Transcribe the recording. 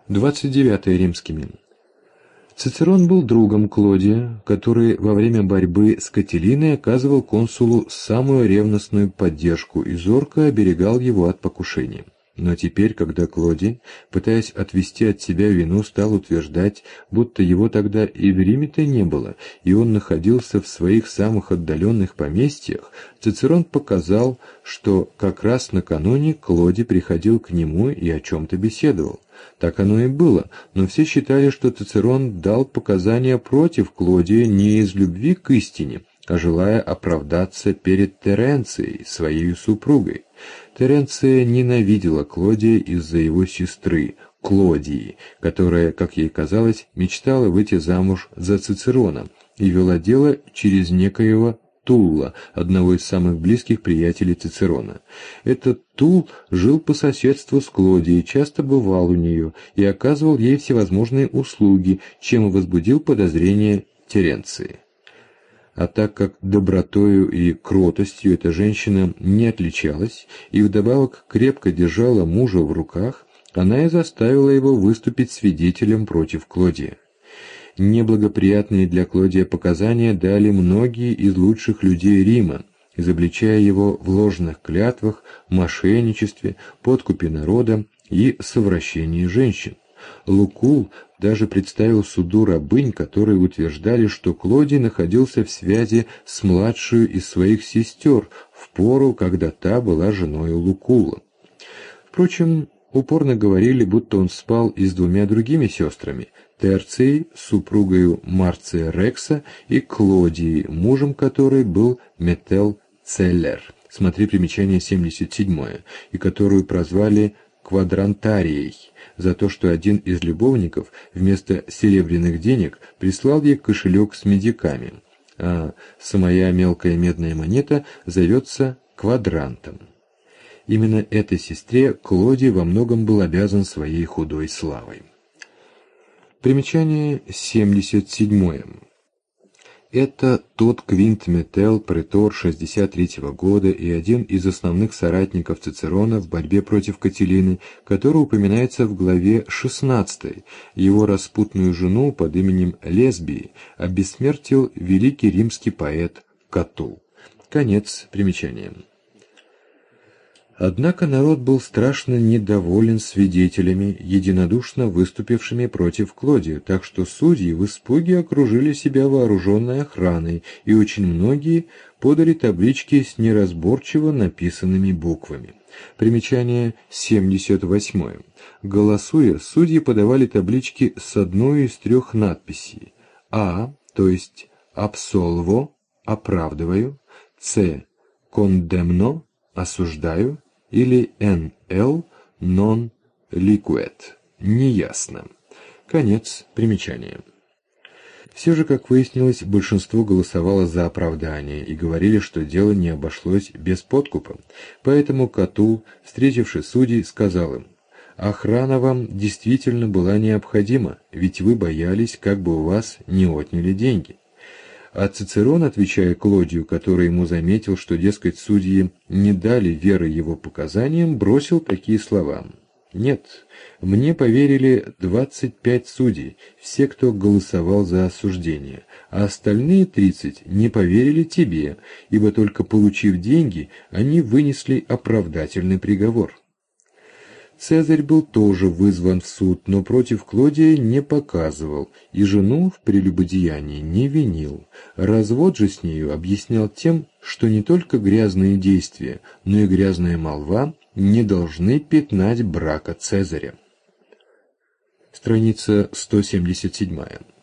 29 римскими. Цицерон был другом Клодия, который во время борьбы с Катилиной оказывал консулу самую ревностную поддержку и зорко оберегал его от покушения. Но теперь, когда Клодий, пытаясь отвести от себя вину, стал утверждать, будто его тогда и в Риме-то не было, и он находился в своих самых отдаленных поместьях, Цицерон показал, что как раз накануне Клодий приходил к нему и о чем-то беседовал. Так оно и было, но все считали, что Цицерон дал показания против Клодия не из любви к истине, а желая оправдаться перед Теренцией, своей супругой. Теренция ненавидела Клодия из-за его сестры, Клодии, которая, как ей казалось, мечтала выйти замуж за Цицерона и вела дело через некоего Тулла, одного из самых близких приятелей Цицерона. Этот Тул жил по соседству с Клодией, часто бывал у нее и оказывал ей всевозможные услуги, чем и возбудил подозрения Теренции. А так как добротою и кротостью эта женщина не отличалась и вдобавок крепко держала мужа в руках, она и заставила его выступить свидетелем против Клодия. Неблагоприятные для Клодия показания дали многие из лучших людей Рима, изобличая его в ложных клятвах, мошенничестве, подкупе народа и совращении женщин. Лукул даже представил суду рабынь, которые утверждали, что Клодий находился в связи с младшей из своих сестер в пору, когда та была женой Лукула. Впрочем, упорно говорили, будто он спал и с двумя другими сестрами – Терцией, супругою Марция Рекса, и Клодией, мужем которой был Метел Целлер, смотри примечание 77, и которую прозвали Квадрантарией, за то, что один из любовников вместо серебряных денег прислал ей кошелек с медиками, а самая мелкая медная монета зовется квадрантом. Именно этой сестре Клодий во многом был обязан своей худой славой. Примечание 77. Это тот Квинт Метел, претор 63-го года и один из основных соратников Цицерона в борьбе против Катилины, который упоминается в главе 16. Его распутную жену под именем Лесбии обессмертил великий римский поэт Катул. Конец примечания. Однако народ был страшно недоволен свидетелями, единодушно выступившими против Клодия, так что судьи в испуге окружили себя вооруженной охраной, и очень многие подали таблички с неразборчиво написанными буквами. Примечание 78. Голосуя, судьи подавали таблички с одной из трех надписей: А, то есть «абсолво» — «оправдываю», С, «кондемно» — «осуждаю», или «NL» «non liquid» — «неясно». Конец примечания. Все же, как выяснилось, большинство голосовало за оправдание и говорили, что дело не обошлось без подкупа. Поэтому Катул, встретивший судей, сказал им: «Охрана вам действительно была необходима, ведь вы боялись, как бы у вас не отняли деньги». А Цицерон, отвечая Клодию, который ему заметил, что, дескать, судьи не дали веры его показаниям, бросил такие слова: «Нет, мне поверили 25 судей, все, кто голосовал за осуждение, а остальные 30 не поверили тебе, ибо только получив деньги, они вынесли оправдательный приговор». Цезарь был тоже вызван в суд, но против Клодия не показывал, и жену в прелюбодеянии не винил. Развод же с нею объяснял тем, что не только грязные действия, но и грязная молва не должны пятнать брака Цезаря. Страница 177.